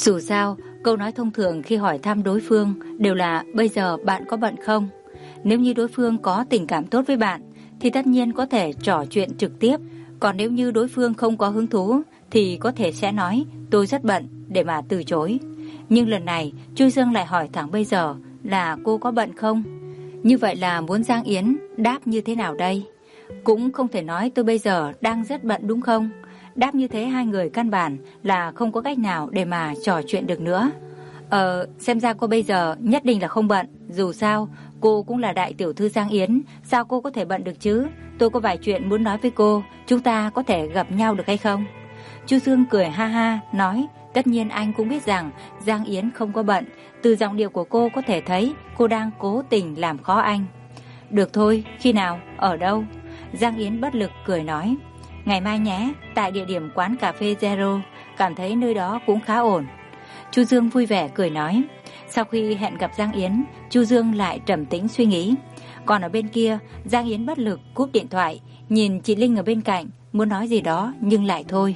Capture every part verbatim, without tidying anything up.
Dù sao, câu nói thông thường khi hỏi thăm đối phương đều là bây giờ bạn có bận không? Nếu như đối phương có tình cảm tốt với bạn thì tất nhiên có thể trò chuyện trực tiếp. Còn nếu như đối phương không có hứng thú thì có thể sẽ nói tôi rất bận để mà từ chối. Nhưng lần này Chu Dương lại hỏi thẳng bây giờ là cô có bận không? Như vậy là muốn Giang Yến đáp như thế nào đây? Cũng không thể nói tôi bây giờ đang rất bận đúng không? Đáp như thế hai người căn bản là không có cách nào để mà trò chuyện được nữa. Ờ, xem ra cô bây giờ nhất định là không bận. Dù sao, cô cũng là đại tiểu thư Giang Yến. Sao cô có thể bận được chứ? Tôi có vài chuyện muốn nói với cô. Chúng ta có thể gặp nhau được hay không? Chu Dương cười ha ha, nói tất nhiên anh cũng biết rằng Giang Yến không có bận. Từ giọng điệu của cô có thể thấy cô đang cố tình làm khó anh. Được thôi, khi nào? Ở đâu? Giang Yến bất lực cười nói ngày mai nhé, tại địa điểm quán cà phê Zero, cảm thấy nơi đó cũng khá ổn. Chu Dương vui vẻ cười nói. Sau khi hẹn gặp Giang Yến, Chu Dương lại trầm tĩnh suy nghĩ. Còn ở bên kia, Giang Yến bất lực cúp điện thoại, nhìn chị Linh ở bên cạnh, muốn nói gì đó nhưng lại thôi.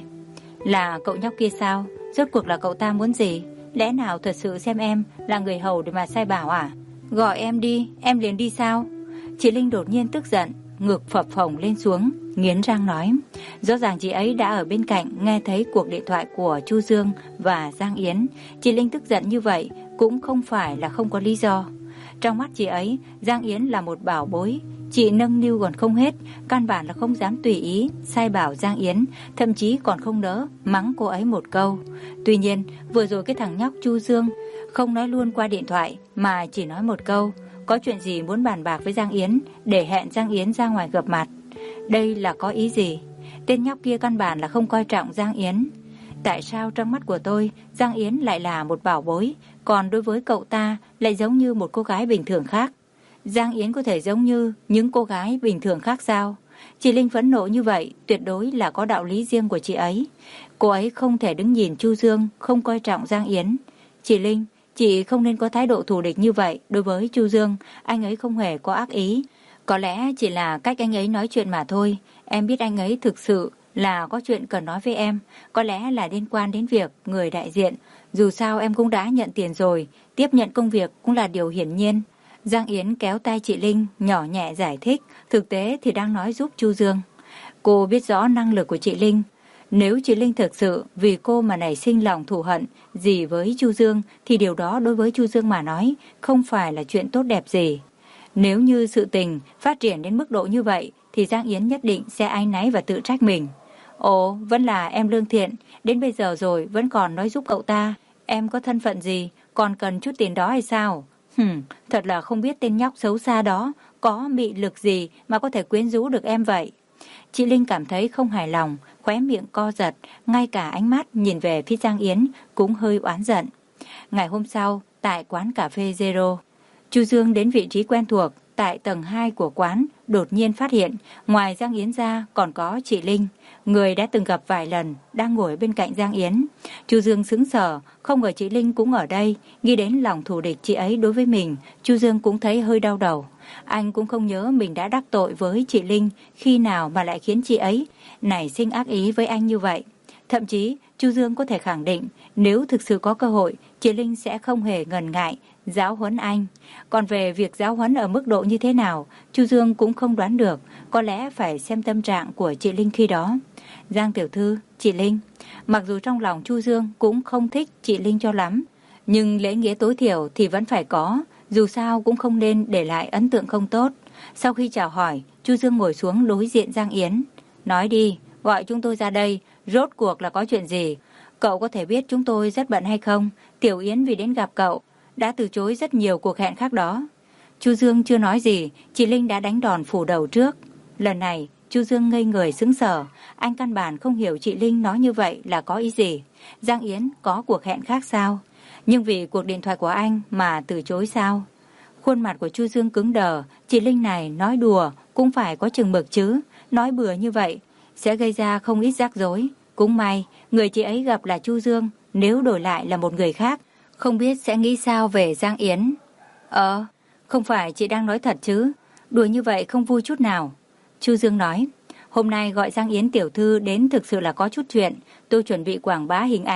Là cậu nhóc kia sao? Rốt cuộc là cậu ta muốn gì? Lẽ nào thật sự xem em là người hầu để mà sai bảo à? Gọi em đi, em liền đi sao? Chị Linh đột nhiên tức giận, ngực phập phồng lên xuống, nghiến răng nói. Rõ ràng chị ấy đã ở bên cạnh nghe thấy cuộc điện thoại của Chu Dương và Giang Yến. Chị Linh tức giận như vậy cũng không phải là không có lý do. Trong mắt chị ấy, Giang Yến là một bảo bối. Chị nâng niu còn không hết, căn bản là không dám tùy ý sai bảo Giang Yến, thậm chí còn không nỡ mắng cô ấy một câu. Tuy nhiên, vừa rồi cái thằng nhóc Chu Dương không nói luôn qua điện thoại mà chỉ nói một câu, có chuyện gì muốn bàn bạc với Giang Yến để hẹn Giang Yến ra ngoài gặp mặt. Đây là có ý gì? Tên nhóc kia căn bản là không coi trọng Giang Yến. Tại sao trong mắt của tôi Giang Yến lại là một bảo bối, còn đối với cậu ta lại giống như một cô gái bình thường khác? Giang Yến có thể giống như những cô gái bình thường khác sao? Chị Linh phẫn nộ như vậy tuyệt đối là có đạo lý riêng của chị ấy. Cô ấy không thể đứng nhìn Chu Dương không coi trọng Giang Yến. Chị Linh, chị không nên có thái độ thù địch như vậy đối với Chu Dương. Anh ấy không hề có ác ý. Có lẽ chỉ là cách anh ấy nói chuyện mà thôi. Em biết anh ấy thực sự là có chuyện cần nói với em. Có lẽ là liên quan đến việc người đại diện. Dù sao em cũng đã nhận tiền rồi, tiếp nhận công việc cũng là điều hiển nhiên. Giang Yến kéo tay chị Linh, nhỏ nhẹ giải thích, thực tế thì đang nói giúp Chu Dương. Cô biết rõ năng lực của chị Linh. Nếu chị Linh thực sự vì cô mà nảy sinh lòng thù hận gì với Chu Dương, thì điều đó đối với Chu Dương mà nói không phải là chuyện tốt đẹp gì. Nếu như sự tình phát triển đến mức độ như vậy, thì Giang Yến nhất định sẽ áy náy và tự trách mình. Ồ, vẫn là em lương thiện, đến bây giờ rồi vẫn còn nói giúp cậu ta. Em có thân phận gì, còn cần chút tiền đó hay sao? Hừm, thật là không biết tên nhóc xấu xa đó có mị lực gì mà có thể quyến rũ được em vậy. Chị Linh cảm thấy không hài lòng, khóe miệng co giật, ngay cả ánh mắt nhìn về phía Giang Yến cũng hơi oán giận. Ngày hôm sau, tại quán cà phê Zero, Chu Dương đến vị trí quen thuộc, tại tầng hai của quán, đột nhiên phát hiện, ngoài Giang Yến ra còn có chị Linh, người đã từng gặp vài lần, đang ngồi bên cạnh Giang Yến. Chu Dương sững sờ, không ngờ chị Linh cũng ở đây, nghĩ đến lòng thù địch chị ấy đối với mình, Chu Dương cũng thấy hơi đau đầu. Anh cũng không nhớ mình đã đắc tội với chị Linh khi nào mà lại khiến chị ấy nảy sinh ác ý với anh như vậy. Thậm chí, Chu Dương có thể khẳng định, nếu thực sự có cơ hội, chị Linh sẽ không hề ngần ngại giáo huấn anh. Còn về việc giáo huấn ở mức độ như thế nào, Chu Dương cũng không đoán được, có lẽ phải xem tâm trạng của chị Linh khi đó. Giang tiểu thư, chị Linh. Mặc dù trong lòng Chu Dương cũng không thích chị Linh cho lắm, nhưng lễ nghĩa tối thiểu thì vẫn phải có, dù sao cũng không nên để lại ấn tượng không tốt. Sau khi chào hỏi, Chu Dương ngồi xuống đối diện Giang Yến. Nói đi, gọi chúng tôi ra đây, rốt cuộc là có chuyện gì? Cậu có thể biết chúng tôi rất bận hay không? Tiểu Yến vì đến gặp cậu đã từ chối rất nhiều cuộc hẹn khác đó. Chu Dương chưa nói gì, chị Linh đã đánh đòn phủ đầu trước. Lần này, Chu Dương ngây người sững sờ, anh căn bản không hiểu chị Linh nói như vậy là có ý gì. Giang Yến có cuộc hẹn khác sao? Nhưng vì cuộc điện thoại của anh mà từ chối sao? Khuôn mặt của Chu Dương cứng đờ, chị Linh này nói đùa cũng phải có chừng mực chứ, nói bừa như vậy sẽ gây ra không ít rắc rối. Cũng may, người chị ấy gặp là Chu Dương, nếu đổi lại là một người khác, không biết sẽ nghĩ sao về Giang Yến. Ờ, không phải chị đang nói thật chứ, đùa như vậy không vui chút nào. Chu Dương nói, hôm nay gọi Giang Yến tiểu thư đến thực sự là có chút chuyện, tôi chuẩn bị quảng bá hình ảnh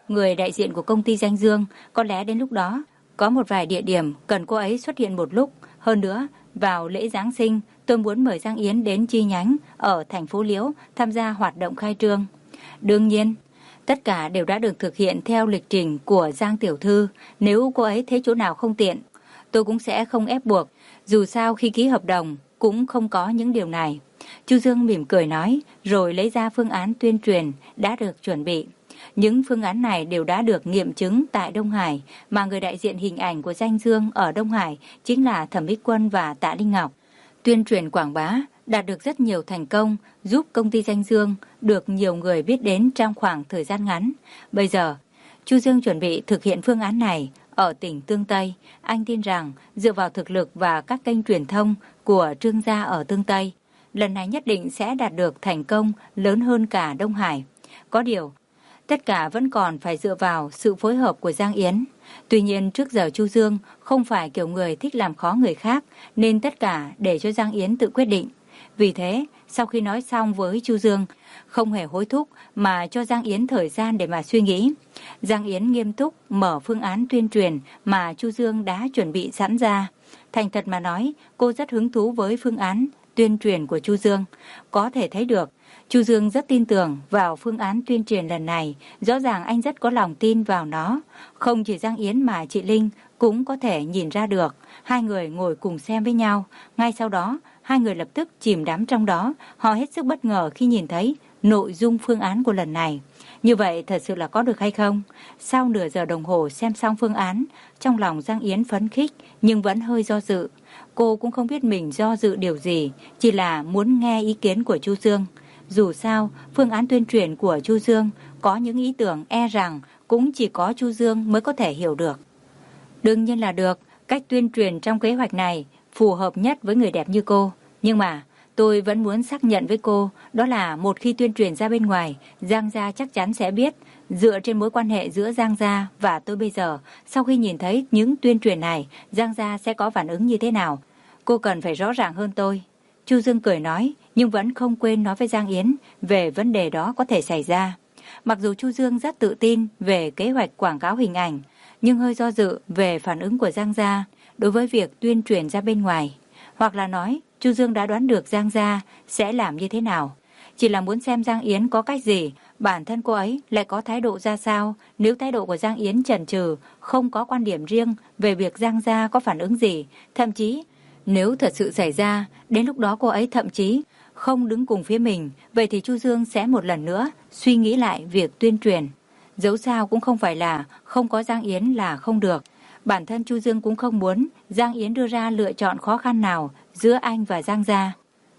người đại diện của công ty Danh Dương, có lẽ đến lúc đó có một vài địa điểm cần cô ấy xuất hiện một lúc. Hơn nữa, vào lễ Giáng sinh, tôi muốn mời Giang Yến đến chi nhánh ở thành phố Liễu tham gia hoạt động khai trương. Đương nhiên, tất cả đều đã được thực hiện theo lịch trình của Giang tiểu thư. Nếu cô ấy thấy chỗ nào không tiện, tôi cũng sẽ không ép buộc. Dù sao khi ký hợp đồng cũng không có những điều này. Chu Dương mỉm cười nói, rồi lấy ra phương án tuyên truyền đã được chuẩn bị. Những phương án này đều đã được nghiệm chứng tại Đông Hải, mà người đại diện hình ảnh của Danh Dương ở Đông Hải chính là Thẩm Ích Quân và Tạ Linh Ngọc. Tuyên truyền quảng bá đạt được rất nhiều thành công, giúp công ty Danh Dương được nhiều người biết đến trong khoảng thời gian ngắn. Bây giờ, Chu Dương chuẩn bị thực hiện phương án này ở tỉnh Tương Tây. Anh tin rằng dựa vào thực lực và các kênh truyền thông của Trương gia ở Tương Tây, lần này nhất định sẽ đạt được thành công lớn hơn cả Đông Hải. Có điều, tất cả vẫn còn phải dựa vào sự phối hợp của Giang Yến. Tuy nhiên trước giờ Chu Dương không phải kiểu người thích làm khó người khác, nên tất cả để cho Giang Yến tự quyết định. Vì thế, sau khi nói xong với Chu Dương, không hề hối thúc mà cho Giang Yến thời gian để mà suy nghĩ. Giang Yến nghiêm túc mở phương án tuyên truyền mà Chu Dương đã chuẩn bị sẵn ra. Thành thật mà nói, cô rất hứng thú với phương án tuyên truyền của Chu Dương. Có thể thấy được, Chu Dương rất tin tưởng vào phương án tuyên truyền lần này. Rõ ràng anh rất có lòng tin vào nó. Không chỉ Giang Yến mà chị Linh cũng có thể nhìn ra được. Hai người ngồi cùng xem với nhau. Ngay sau đó, hai người lập tức chìm đắm trong đó. Họ hết sức bất ngờ khi nhìn thấy nội dung phương án của lần này. Như vậy thật sự là có được hay không? Sau nửa giờ đồng hồ xem xong phương án, trong lòng Giang Yến phấn khích nhưng vẫn hơi do dự. Cô cũng không biết mình do dự điều gì, chỉ là muốn nghe ý kiến của Chu Dương. Dù sao, phương án tuyên truyền của Chu Dương có những ý tưởng e rằng cũng chỉ có Chu Dương mới có thể hiểu được. Đương nhiên là được, cách tuyên truyền trong kế hoạch này phù hợp nhất với người đẹp như cô. Nhưng mà tôi vẫn muốn xác nhận với cô, đó là một khi tuyên truyền ra bên ngoài, Giang gia chắc chắn sẽ biết. Dựa trên mối quan hệ giữa Giang gia và tôi bây giờ, sau khi nhìn thấy những tuyên truyền này, Giang gia sẽ có phản ứng như thế nào? Cô cần phải rõ ràng hơn tôi. Chu Dương cười nói, nhưng vẫn không quên nói với Giang Yến về vấn đề đó có thể xảy ra. Mặc dù Chu Dương rất tự tin về kế hoạch quảng cáo hình ảnh, nhưng hơi do dự về phản ứng của Giang gia đối với việc tuyên truyền ra bên ngoài. Hoặc là nói, Chu Dương đã đoán được Giang gia sẽ làm như thế nào. Chỉ là muốn xem Giang Yến có cách gì, bản thân cô ấy lại có thái độ ra sao. Nếu thái độ của Giang Yến chần chừ, không có quan điểm riêng về việc Giang gia có phản ứng gì, thậm chí nếu thật sự xảy ra, đến lúc đó cô ấy thậm chí không đứng cùng phía mình, vậy thì Chu Dương sẽ một lần nữa suy nghĩ lại việc tuyên truyền. Dẫu sao cũng không phải là không có Giang Yến là không được. Bản thân Chu Dương cũng không muốn Giang Yến đưa ra lựa chọn khó khăn nào giữa anh và Giang gia.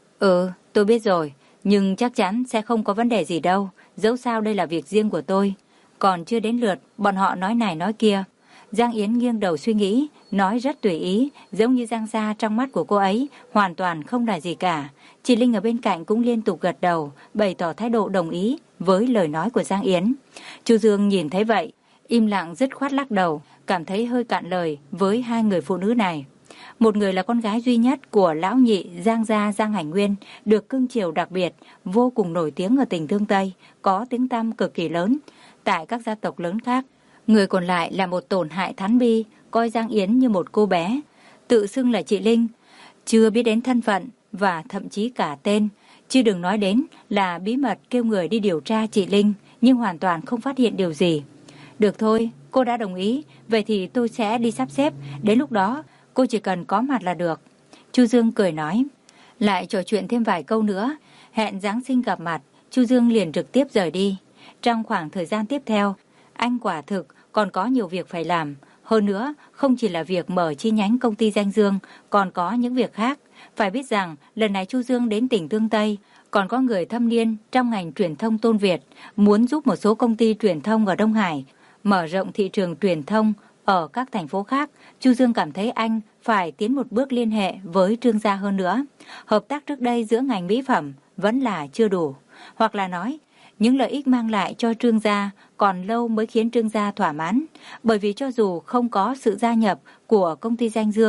Ừ, tôi biết rồi, nhưng chắc chắn sẽ không có vấn đề gì đâu. Dẫu sao đây là việc riêng của tôi. Còn chưa đến lượt, bọn họ nói này nói kia. Giang Yến nghiêng đầu suy nghĩ, nói rất tùy ý, giống như Giang gia trong mắt của cô ấy hoàn toàn không là gì cả. Chị Linh ở bên cạnh cũng liên tục gật đầu, bày tỏ thái độ đồng ý với lời nói của Giang Yến. Chu Dương nhìn thấy vậy, im lặng dứt khoát lắc đầu, cảm thấy hơi cạn lời với hai người phụ nữ này. Một người là con gái duy nhất của lão nhị Giang gia Giang Hành Nguyên, được cưng chiều đặc biệt, vô cùng nổi tiếng ở tỉnh Thương Tây, có tiếng tăm cực kỳ lớn tại các gia tộc lớn khác. Người còn lại là một tổn hại thán bi, coi Giang Yến như một cô bé, tự xưng là chị Linh, chưa biết đến thân phận và thậm chí cả tên, chứ đừng nói đến là bí mật kêu người đi điều tra chị Linh, nhưng hoàn toàn không phát hiện điều gì. Được thôi, cô đã đồng ý, vậy thì tôi sẽ đi sắp xếp, đến lúc đó cô chỉ cần có mặt là được. Chu Dương cười nói. Lại trò chuyện thêm vài câu nữa, hẹn Giáng sinh gặp mặt, Chu Dương liền trực tiếp rời đi. Trong khoảng thời gian tiếp theo, anh quả thực còn có nhiều việc phải làm. Hơn nữa, không chỉ là việc mở chi nhánh công ty Danh Dương, còn có những việc khác. Phải biết rằng, lần này Chu Dương đến tỉnh Tương Tây, còn có người thâm niên trong ngành truyền thông Tôn Việt, muốn giúp một số công ty truyền thông ở Đông Hải mở rộng thị trường truyền thông ở các thành phố khác. Chu Dương cảm thấy anh phải tiến một bước liên hệ với Trương gia hơn nữa. Hợp tác trước đây giữa ngành mỹ phẩm vẫn là chưa đủ. Hoặc là nói, những lợi ích mang lại cho Trương gia còn lâu mới khiến Trương gia thỏa mãn. Bởi vì cho dù không có sự gia nhập của công ty Danh Dương,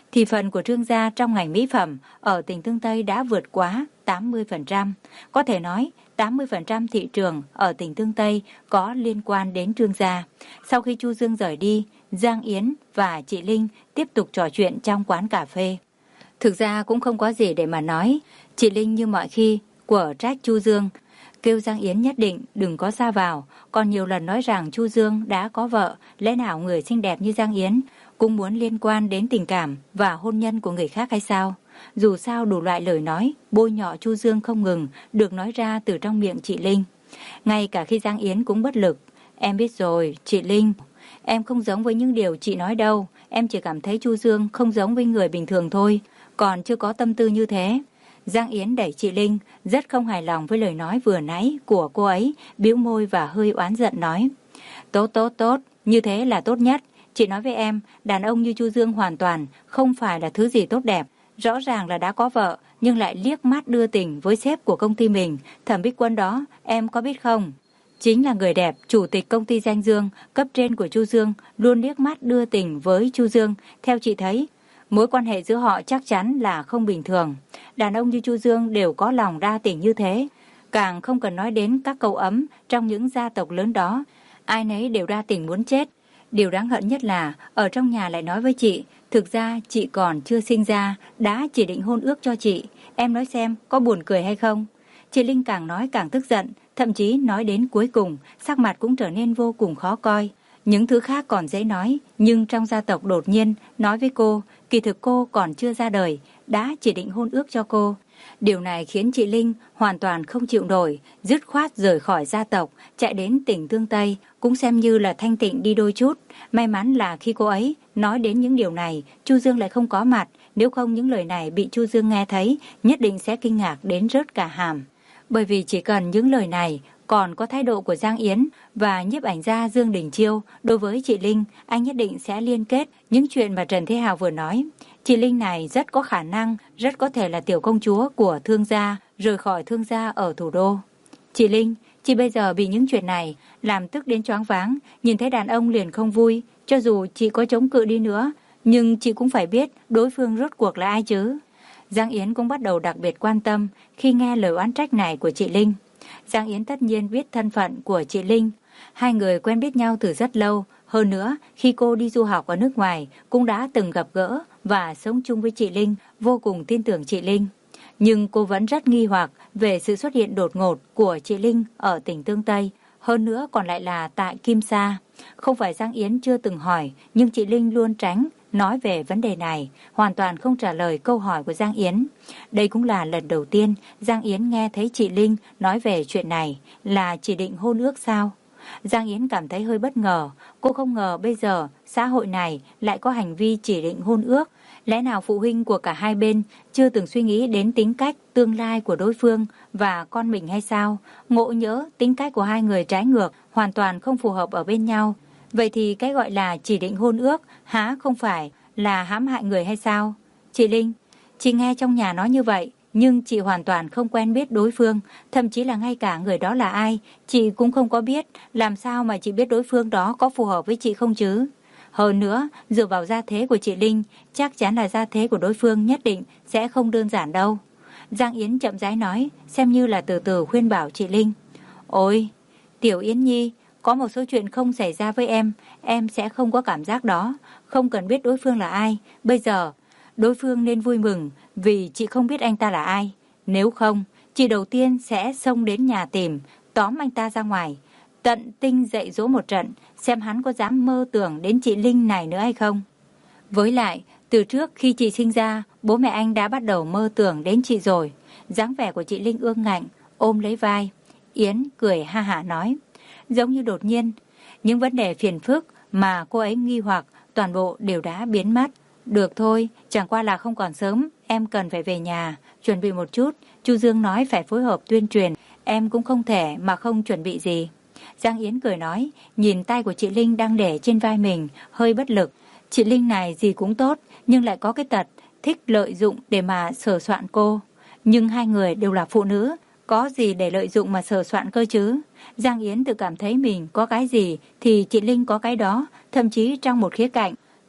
thì phần của Trương gia trong ngành mỹ phẩm ở tỉnh Tương Tây đã vượt quá tám mươi phần trăm. Có thể nói tám mươi phần trăm thị trường ở tỉnh Tương Tây có liên quan đến Trương gia. Sau khi Chu Dương rời đi, Giang Yến và chị Linh tiếp tục trò chuyện trong quán cà phê. Thực ra cũng không có gì để mà nói. Chị Linh như mọi khi quở trách Chu Dương, kêu Giang Yến nhất định đừng có xa vào, còn nhiều lần nói rằng Chu Dương đã có vợ, lẽ nào người xinh đẹp như Giang Yến cũng muốn liên quan đến tình cảm và hôn nhân của người khác hay sao? Dù sao đủ loại lời nói bôi nhọ Chu Dương không ngừng được nói ra từ trong miệng chị Linh. Ngay cả khi Giang Yến cũng bất lực. Em biết rồi, chị Linh, em không giống với những điều chị nói đâu. Em chỉ cảm thấy Chu Dương không giống với người bình thường thôi, còn chưa có tâm tư như thế. Giang Yến đẩy chị Linh, rất không hài lòng với lời nói vừa nãy của cô ấy, bĩu môi và hơi oán giận nói. Tốt tốt tốt, như thế là tốt nhất. Chị nói với em, đàn ông như Chu Dương hoàn toàn không phải là thứ gì tốt đẹp. Rõ ràng là đã có vợ, nhưng lại liếc mắt đưa tình với sếp của công ty mình. Thẩm Bích Quân đó, em có biết không? Chính là người đẹp, chủ tịch công ty Danh Dương, cấp trên của Chu Dương, luôn liếc mắt đưa tình với Chu Dương. Theo chị thấy, mối quan hệ giữa họ chắc chắn là không bình thường. Đàn ông như Chu Dương đều có lòng đa tình như thế. Càng không cần nói đến các câu ấm trong những gia tộc lớn đó. Ai nấy đều đa tình muốn chết. Điều đáng hận nhất là ở trong nhà lại nói với chị, thực ra chị còn chưa sinh ra, đã chỉ định hôn ước cho chị. Em nói xem có buồn cười hay không? Chị Linh càng nói càng tức giận, thậm chí nói đến cuối cùng, sắc mặt cũng trở nên vô cùng khó coi. Những thứ khác còn dễ nói, nhưng trong gia tộc đột nhiên nói với cô, kỳ thực cô còn chưa ra đời, đã chỉ định hôn ước cho cô. Điều này khiến chị Linh hoàn toàn không chịu nổi, dứt khoát rời khỏi gia tộc, chạy đến tỉnh Tương Tây, cũng xem như là thanh tịnh đi đôi chút. May mắn là khi cô ấy nói đến những điều này, Chu Dương lại không có mặt, nếu không những lời này bị Chu Dương nghe thấy, nhất định sẽ kinh ngạc đến rớt cả hàm. Bởi vì chỉ cần những lời này, còn có thái độ của Giang Yến và nhiếp ảnh gia Dương Đình Chiêu đối với chị Linh, anh nhất định sẽ liên kết những chuyện mà Trần Thế Hào vừa nói. Chị Linh này rất có khả năng, rất có thể là tiểu công chúa của thương gia, rời khỏi thương gia ở thủ đô. Chị Linh, chị bây giờ bị những chuyện này làm tức đến choáng váng, nhìn thấy đàn ông liền không vui, cho dù chị có chống cự đi nữa, nhưng chị cũng phải biết đối phương rốt cuộc là ai chứ. Giang Yến cũng bắt đầu đặc biệt quan tâm khi nghe lời oán trách này của chị Linh. Giang Yến tất nhiên biết thân phận của chị Linh. Hai người quen biết nhau từ rất lâu. Hơn nữa, khi cô đi du học ở nước ngoài, cũng đã từng gặp gỡ và sống chung với chị Linh, vô cùng tin tưởng chị Linh. Nhưng cô vẫn rất nghi hoặc về sự xuất hiện đột ngột của chị Linh ở tỉnh Tương Tây. Hơn nữa còn lại là tại Kim Sa. Không phải Giang Yến chưa từng hỏi, nhưng chị Linh luôn tránh nói về vấn đề này, hoàn toàn không trả lời câu hỏi của Giang Yến. Đây cũng là lần đầu tiên Giang Yến nghe thấy chị Linh nói về chuyện này, là chỉ định hôn ước sao? Giang Yến cảm thấy hơi bất ngờ, cô không ngờ bây giờ xã hội này lại có hành vi chỉ định hôn ước. Lẽ nào phụ huynh của cả hai bên chưa từng suy nghĩ đến tính cách tương lai của đối phương và con mình hay sao? Ngộ nhỡ tính cách của hai người trái ngược, hoàn toàn không phù hợp ở bên nhau. Vậy thì cái gọi là chỉ định hôn ước há không phải là hãm hại người hay sao? Chị Linh, chị nghe trong nhà nói như vậy, nhưng chị hoàn toàn không quen biết đối phương, thậm chí là ngay cả người đó là ai, chị cũng không có biết, làm sao mà chị biết đối phương đó có phù hợp với chị không chứ? Hơn nữa, dựa vào gia thế của chị Linh, chắc chắn là gia thế của đối phương nhất định sẽ không đơn giản đâu. Giang Yến chậm rãi nói, xem như là từ từ khuyên bảo chị Linh. Ôi, Tiểu Yến Nhi, có một số chuyện không xảy ra với em, em sẽ không có cảm giác đó, không cần biết đối phương là ai. Bây giờ, đối phương nên vui mừng vì chị không biết anh ta là ai. Nếu không, chị đầu tiên sẽ xông đến nhà tìm, tóm anh ta ra ngoài, tận tinh dạy dỗ một trận, xem hắn có dám mơ tưởng đến chị Linh này nữa hay không. Với lại, từ trước khi chị sinh ra, bố mẹ anh đã bắt đầu mơ tưởng đến chị rồi. Dáng vẻ của chị Linh ương ngạnh, ôm lấy vai. Yến cười ha hả nói, giống như đột nhiên, những vấn đề phiền phức mà cô ấy nghi hoặc toàn bộ đều đã biến mất. Được thôi, chẳng qua là không còn sớm, em cần phải về nhà, chuẩn bị một chút. Chu Dương nói phải phối hợp tuyên truyền, em cũng không thể mà không chuẩn bị gì. Giang Yến cười nói, nhìn tay của chị Linh đang để trên vai mình, hơi bất lực. Chị Linh này gì cũng tốt, nhưng lại có cái tật, thích lợi dụng để mà sờ soạn cô. Nhưng hai người đều là phụ nữ, có gì để lợi dụng mà sờ soạn cơ chứ? Giang Yến tự cảm thấy mình có cái gì thì chị Linh có cái đó, thậm chí trong một khía cạnh,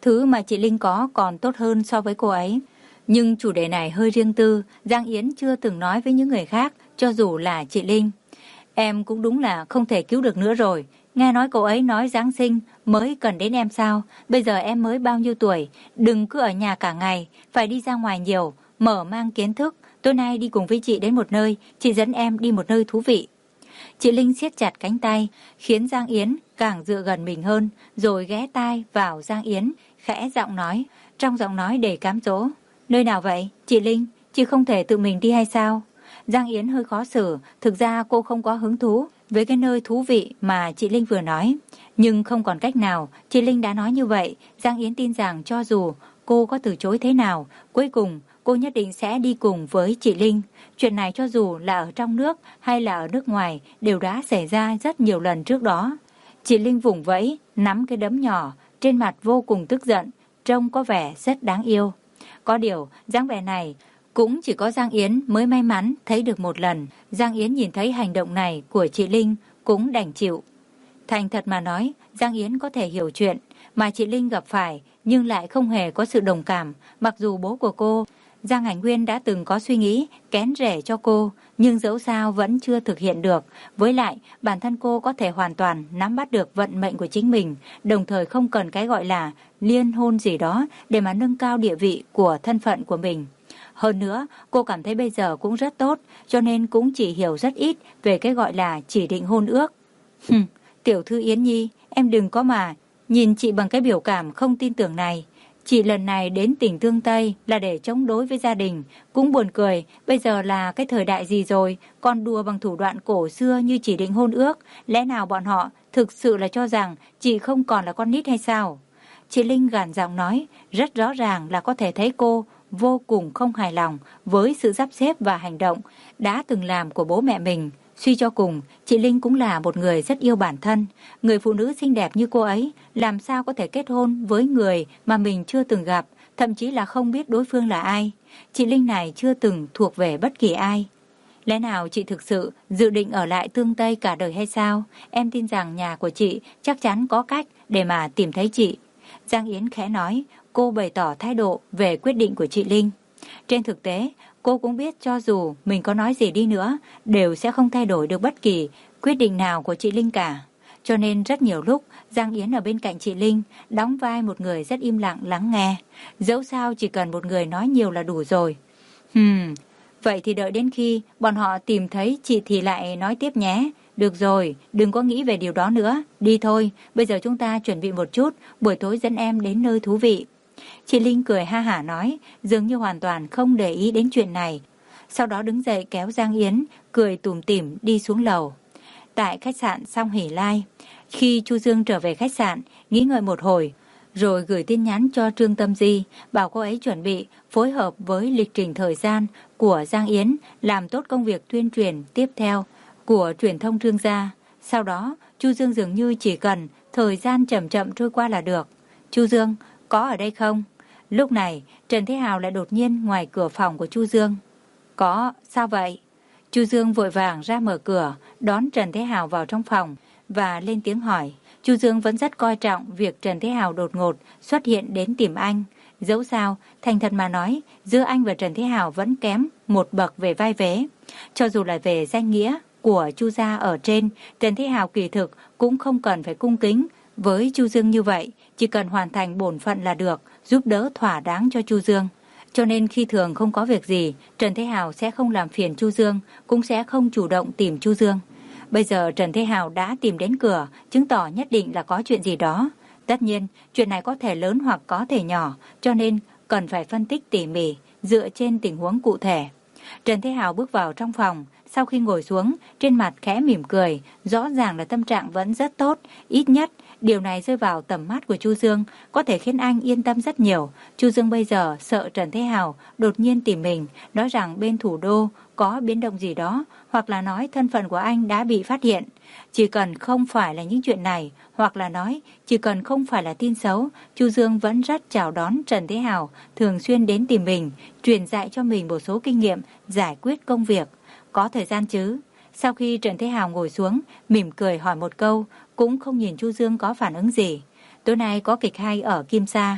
Thứ mà chị Linh có còn tốt hơn so với cô ấy. Nhưng chủ đề này hơi riêng tư, Giang Yến chưa từng nói với những người khác, cho dù là chị Linh. Em cũng đúng là không thể cứu được nữa rồi. Nghe nói cô ấy nói Giáng sinh mới cần đến em sao? Bây giờ em mới bao nhiêu tuổi? Đừng cứ ở nhà cả ngày, phải đi ra ngoài nhiều, mở mang kiến thức. Tối nay đi cùng với chị đến một nơi, chị dẫn em đi một nơi thú vị. Chị Linh siết chặt cánh tay, khiến Giang Yến càng dựa gần mình hơn, rồi ghé tai vào Giang Yến, khẽ giọng nói, trong giọng nói đầy cám dỗ. Nơi nào vậy? Chị Linh, chị không thể tự mình đi hay sao? Giang Yến hơi khó xử, thực ra cô không có hứng thú với cái nơi thú vị mà chị Linh vừa nói. Nhưng không còn cách nào, chị Linh đã nói như vậy, Giang Yến tin rằng cho dù cô có từ chối thế nào, cuối cùng cô nhất định sẽ đi cùng với chị Linh. Chuyện này cho dù là ở trong nước hay là ở nước ngoài đều đã xảy ra rất nhiều lần trước đó. Chị Linh vùng vẫy, nắm cái đấm nhỏ, trên mặt vô cùng tức giận, trông có vẻ rất đáng yêu. Có điều, dáng vẻ này cũng chỉ có Giang Yến mới may mắn thấy được một lần. Giang Yến nhìn thấy hành động này của chị Linh cũng đành chịu. Thành thật mà nói, Giang Yến có thể hiểu chuyện mà chị Linh gặp phải, nhưng lại không hề có sự đồng cảm. Mặc dù bố của cô, Giang Ảnh Nguyên đã từng có suy nghĩ kén rể cho cô, nhưng dẫu sao vẫn chưa thực hiện được. Với lại, bản thân cô có thể hoàn toàn nắm bắt được vận mệnh của chính mình, đồng thời không cần cái gọi là liên hôn gì đó để mà nâng cao địa vị của thân phận của mình. Hơn nữa, cô cảm thấy bây giờ cũng rất tốt, cho nên cũng chỉ hiểu rất ít về cái gọi là chỉ định hôn ước. Hừm, tiểu thư Yến Nhi, em đừng có mà nhìn chị bằng cái biểu cảm không tin tưởng này. Chị lần này đến tỉnh Tương Tây là để chống đối với gia đình. Cũng buồn cười, bây giờ là cái thời đại gì rồi, còn đùa bằng thủ đoạn cổ xưa như chỉ định hôn ước. Lẽ nào bọn họ thực sự là cho rằng chị không còn là con nít hay sao? Chị Linh gằn giọng nói, rất rõ ràng là có thể thấy cô vô cùng không hài lòng với sự sắp xếp và hành động đã từng làm của bố mẹ mình. Suy cho cùng, chị Linh cũng là một người rất yêu bản thân. Người phụ nữ xinh đẹp như cô ấy làm sao có thể kết hôn với người mà mình chưa từng gặp, thậm chí là không biết đối phương là ai. Chị Linh này chưa từng thuộc về bất kỳ ai. Lẽ nào chị thực sự dự định ở lại Tương Tây cả đời hay sao? Em tin rằng nhà của chị chắc chắn có cách để mà tìm thấy chị. Giang Yến khẽ nói, cô bày tỏ thái độ về quyết định của chị Linh. Trên thực tế, cô cũng biết cho dù mình có nói gì đi nữa, đều sẽ không thay đổi được bất kỳ quyết định nào của chị Linh cả. Cho nên rất nhiều lúc, Giang Yến ở bên cạnh chị Linh, đóng vai một người rất im lặng lắng nghe. Dẫu sao chỉ cần một người nói nhiều là đủ rồi. Hừm, vậy thì đợi đến khi bọn họ tìm thấy chị thì lại nói tiếp nhé. Được rồi, đừng có nghĩ về điều đó nữa. Đi thôi, bây giờ chúng ta chuẩn bị một chút, buổi tối dẫn em đến nơi thú vị. Chị Linh cười ha hả nói, dường như hoàn toàn không để ý đến chuyện này. Sau đó đứng dậy kéo Giang Yến, cười tủm tỉm đi xuống lầu. Tại khách sạn Song Hỷ Lai, khi Chu Dương trở về khách sạn, nghĩ ngợi một hồi, rồi gửi tin nhắn cho Trương Tâm Di, bảo cô ấy chuẩn bị phối hợp với lịch trình thời gian của Giang Yến, làm tốt công việc tuyên truyền tiếp theo của truyền thông Trương gia. Sau đó, Chu Dương dường như chỉ cần thời gian chậm chậm trôi qua là được. Chu Dương, có ở đây không? Lúc này, Trần Thế Hào lại đột nhiên ngoài cửa phòng của Chu Dương. Có, sao vậy? Chu Dương vội vàng ra mở cửa, đón Trần Thế Hào vào trong phòng và lên tiếng hỏi. Chu Dương vẫn rất coi trọng việc Trần Thế Hào đột ngột xuất hiện đến tìm anh. Dẫu sao, thành thật mà nói, giữa anh và Trần Thế Hào vẫn kém một bậc về vai vế. Cho dù là về danh nghĩa của Chu gia ở trên, Trần Thế Hào kỳ thực cũng không cần phải cung kính với Chu Dương như vậy, chỉ cần hoàn thành bổn phận là được, giúp đỡ thỏa đáng cho Chu Dương. Cho nên khi thường không có việc gì, Trần Thế Hào sẽ không làm phiền Chu Dương, cũng sẽ không chủ động tìm Chu Dương. Bây giờ Trần Thế Hào đã tìm đến cửa, chứng tỏ nhất định là có chuyện gì đó. Tất nhiên, chuyện này có thể lớn hoặc có thể nhỏ, cho nên cần phải phân tích tỉ mỉ, dựa trên tình huống cụ thể. Trần Thế Hào bước vào trong phòng, sau khi ngồi xuống, trên mặt khẽ mỉm cười, rõ ràng là tâm trạng vẫn rất tốt, ít nhất điều này rơi vào tầm mắt của Chu Dương, có thể khiến anh yên tâm rất nhiều. Chu Dương bây giờ sợ Trần Thế Hào đột nhiên tìm mình, nói rằng bên thủ đô có biến động gì đó, hoặc là nói thân phận của anh đã bị phát hiện. Chỉ cần không phải là những chuyện này, hoặc là nói chỉ cần không phải là tin xấu, Chu Dương vẫn rất chào đón Trần Thế Hào thường xuyên đến tìm mình, truyền dạy cho mình một số kinh nghiệm giải quyết công việc. Có thời gian chứ? Sau khi Trần Thế Hào ngồi xuống, mỉm cười hỏi một câu, cũng không nhìn Chu Dương có phản ứng gì. Tối nay có kịch hay ở Kim Sa,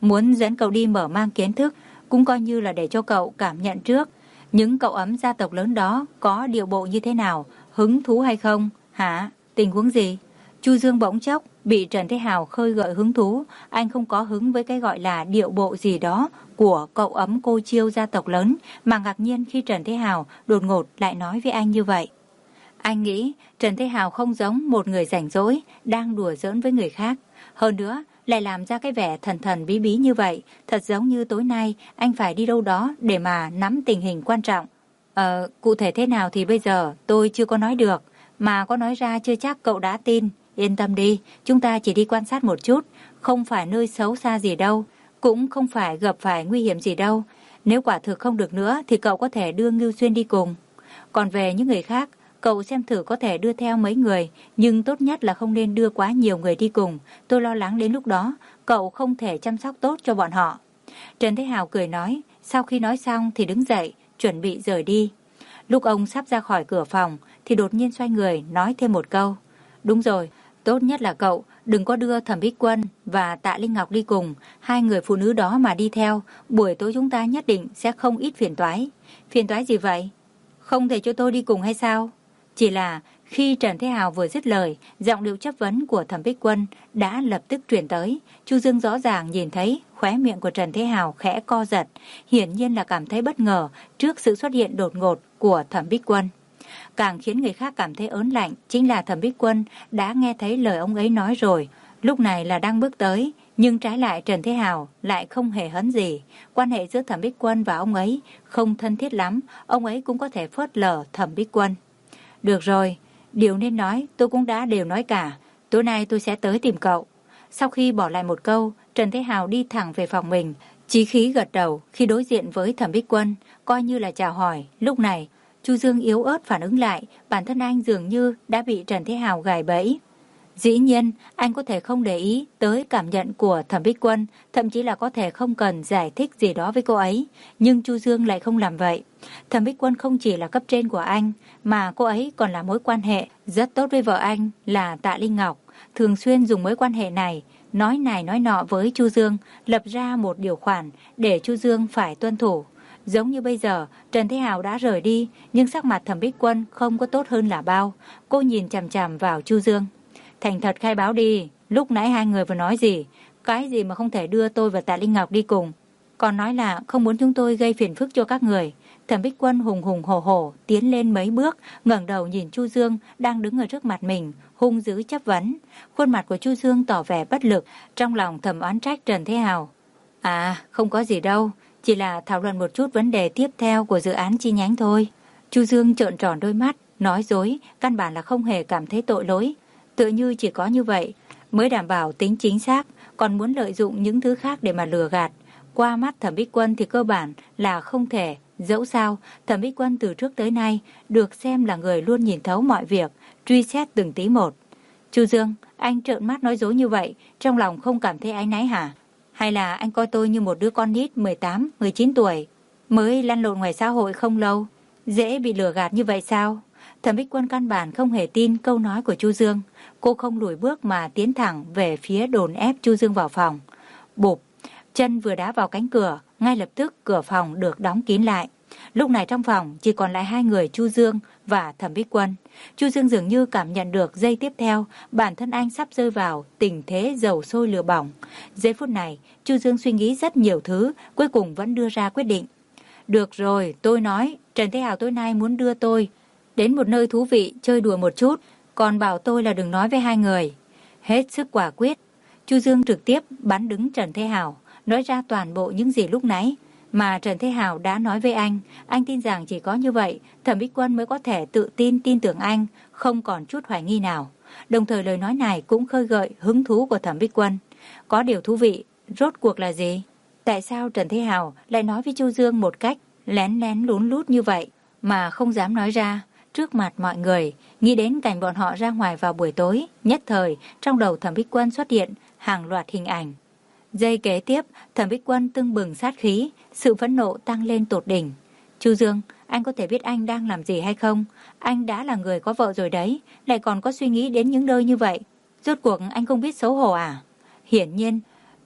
muốn dẫn cậu đi mở mang kiến thức, cũng coi như là để cho cậu cảm nhận trước những cậu ấm gia tộc lớn đó có điệu bộ như thế nào, hứng thú hay không, hả? Tình huống gì? Chu Dương bỗng chốc bị Trần Thế Hào khơi gợi hứng thú, anh không có hứng với cái gọi là điệu bộ gì đó của cậu ấm cô chiêu gia tộc lớn, mà ngạc nhiên khi Trần Thế Hào đột ngột lại nói với anh như vậy. Anh nghĩ Trần Thế Hào không giống một người rảnh rỗi đang đùa giỡn với người khác, hơn nữa lại làm ra cái vẻ thần thần bí bí như vậy, thật giống như tối nay anh phải đi đâu đó để mà nắm tình hình quan trọng. Ờ, cụ thể thế nào thì bây giờ tôi chưa có nói được, mà có nói ra chưa chắc cậu đã tin. Yên tâm đi, chúng ta chỉ đi quan sát một chút, không phải nơi xấu xa gì đâu, cũng không phải gặp phải nguy hiểm gì đâu. Nếu quả thực không được nữa thì cậu có thể đưa Ngưu Xuyên đi cùng. Còn về những người khác, cậu xem thử có thể đưa theo mấy người, nhưng tốt nhất là không nên đưa quá nhiều người đi cùng. Tôi lo lắng đến lúc đó, cậu không thể chăm sóc tốt cho bọn họ. Trần Thế Hào cười nói, sau khi nói xong thì đứng dậy, chuẩn bị rời đi. Lúc ông sắp ra khỏi cửa phòng, thì đột nhiên xoay người, nói thêm một câu. Đúng rồi, tốt nhất là cậu đừng có đưa Thẩm Bích Quân và Tạ Linh Ngọc đi cùng. Hai người phụ nữ đó mà đi theo, buổi tối chúng ta nhất định sẽ không ít phiền toái. Phiền toái gì vậy? Không thể cho tôi đi cùng hay sao? Chỉ là khi Trần Thế Hào vừa dứt lời, giọng điệu chất vấn của Thẩm Bích Quân đã lập tức truyền tới. Chu Dương rõ ràng nhìn thấy khóe miệng của Trần Thế Hào khẽ co giật, hiển nhiên là cảm thấy bất ngờ trước sự xuất hiện đột ngột của Thẩm Bích Quân. Càng khiến người khác cảm thấy ớn lạnh chính là Thẩm Bích Quân đã nghe thấy lời ông ấy nói rồi, lúc này là đang bước tới, nhưng trái lại Trần Thế Hào lại không hề hấn gì. Quan hệ giữa Thẩm Bích Quân và ông ấy không thân thiết lắm, ông ấy cũng có thể phớt lờ Thẩm Bích Quân. Được rồi, điều nên nói tôi cũng đã đều nói cả, tối nay tôi sẽ tới tìm cậu. Sau khi bỏ lại một câu, Trần Thế Hào đi thẳng về phòng mình, chí khí gật đầu khi đối diện với Thẩm Bích Quân, coi như là chào hỏi. Lúc này Chu Dương yếu ớt phản ứng lại, bản thân anh dường như đã bị Trần Thế Hào gài bẫy. Dĩ nhiên, anh có thể không để ý tới cảm nhận của Thẩm Bích Quân, thậm chí là có thể không cần giải thích gì đó với cô ấy, nhưng Chu Dương lại không làm vậy. Thẩm Bích Quân không chỉ là cấp trên của anh, mà cô ấy còn là mối quan hệ rất tốt với vợ anh là Tạ Linh Ngọc, thường xuyên dùng mối quan hệ này nói này nói nọ với Chu Dương, lập ra một điều khoản để Chu Dương phải tuân thủ. Giống như bây giờ, Trần Thế Hào đã rời đi, nhưng sắc mặt Thẩm Bích Quân không có tốt hơn là bao. Cô nhìn chằm chằm vào Chu Dương. Thành thật khai báo đi, lúc nãy hai người vừa nói gì? Cái gì mà không thể đưa tôi và Tạ Linh Ngọc đi cùng? Còn nói là không muốn chúng tôi gây phiền phức cho các người. Thẩm Bích Quân hùng hùng hổ hổ tiến lên mấy bước, ngẩng đầu nhìn Chu Dương đang đứng ở trước mặt mình, hung dữ chất vấn. Khuôn mặt của Chu Dương tỏ vẻ bất lực, trong lòng thầm oán trách Trần Thế Hào. À, không có gì đâu, chỉ là thảo luận một chút vấn đề tiếp theo của dự án chi nhánh thôi. Chu Dương trợn tròn đôi mắt, nói dối, căn bản là không hề cảm thấy tội lỗi. Tựa như chỉ có như vậy mới đảm bảo tính chính xác, còn muốn lợi dụng những thứ khác để mà lừa gạt. Qua mắt Thẩm Bích Quân thì cơ bản là không thể. Dẫu sao, Thẩm Bích Quân từ trước tới nay được xem là người luôn nhìn thấu mọi việc, truy xét từng tí một. Chu Dương, anh trợn mắt nói dối như vậy, trong lòng không cảm thấy áy náy hả? Hay là anh coi tôi như một đứa con nít mười tám, mười chín tuổi, mới lăn lộn ngoài xã hội không lâu, dễ bị lừa gạt như vậy sao? Thẩm Bích Quân căn bản không hề tin câu nói của Chu Dương. Cô không lùi bước mà tiến thẳng về phía đồn ép Chu Dương vào phòng. Bụp, chân vừa đá vào cánh cửa, ngay lập tức cửa phòng được đóng kín lại. Lúc này trong phòng chỉ còn lại hai người Chu Dương và Thẩm Bích Quân. Chu Dương dường như cảm nhận được giây tiếp theo bản thân anh sắp rơi vào tình thế dầu sôi lửa bỏng. Giây phút này, Chu Dương suy nghĩ rất nhiều thứ, cuối cùng vẫn đưa ra quyết định. Được rồi, tôi nói, Trần Thế Hào tối nay muốn đưa tôi đến một nơi thú vị chơi đùa một chút, còn bảo tôi là đừng nói với hai người. Hết sức quả quyết, Chu Dương trực tiếp bắn đứng Trần Thế Hào, nói ra toàn bộ những gì lúc nãy mà Trần Thế Hào đã nói với anh. Anh tin rằng chỉ có như vậy, Thẩm Bích Quân mới có thể tự tin tin tưởng anh, không còn chút hoài nghi nào. Đồng thời lời nói này cũng khơi gợi hứng thú của Thẩm Bích Quân. Có điều thú vị, rốt cuộc là gì? Tại sao Trần Thế Hào lại nói với Chu Dương một cách lén lén lún lút như vậy mà không dám nói ra trước mặt mọi người? Nghĩ đến cảnh bọn họ ra ngoài vào buổi tối, nhất thời trong đầu Thẩm Bích Quân xuất hiện hàng loạt hình ảnh. Giây kế tiếp, Thẩm Bích Quân tưng bừng sát khí, sự phẫn nộ tăng lên tột đỉnh. Chu Dương, anh có thể biết anh đang làm gì hay không? Anh đã là người có vợ rồi đấy, lại còn có suy nghĩ đến những nơi như vậy. Rốt cuộc anh không biết xấu hổ à? Hiển nhiên,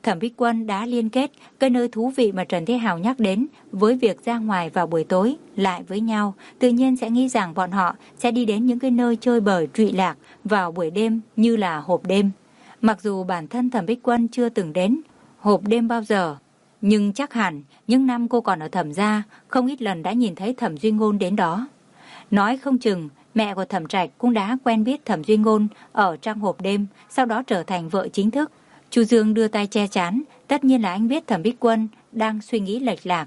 Thẩm Bích Quân đã liên kết cái nơi thú vị mà Trần Thế Hào nhắc đến với việc ra ngoài vào buổi tối lại với nhau, tự nhiên sẽ nghĩ rằng bọn họ sẽ đi đến những cái nơi chơi bời trụy lạc vào buổi đêm như là hộp đêm. Mặc dù bản thân Thẩm Bích Quân chưa từng đến hộp đêm bao giờ, nhưng chắc hẳn những năm cô còn ở Thẩm gia, không ít lần đã nhìn thấy Thẩm Duy Ngôn đến đó. Nói không chừng mẹ của Thẩm Trạch cũng đã quen biết Thẩm Duy Ngôn ở trong hộp đêm, sau đó trở thành vợ chính thức. Chu Dương đưa tay che chắn, tất nhiên là anh biết Thẩm Bích Quân đang suy nghĩ lệch lạc.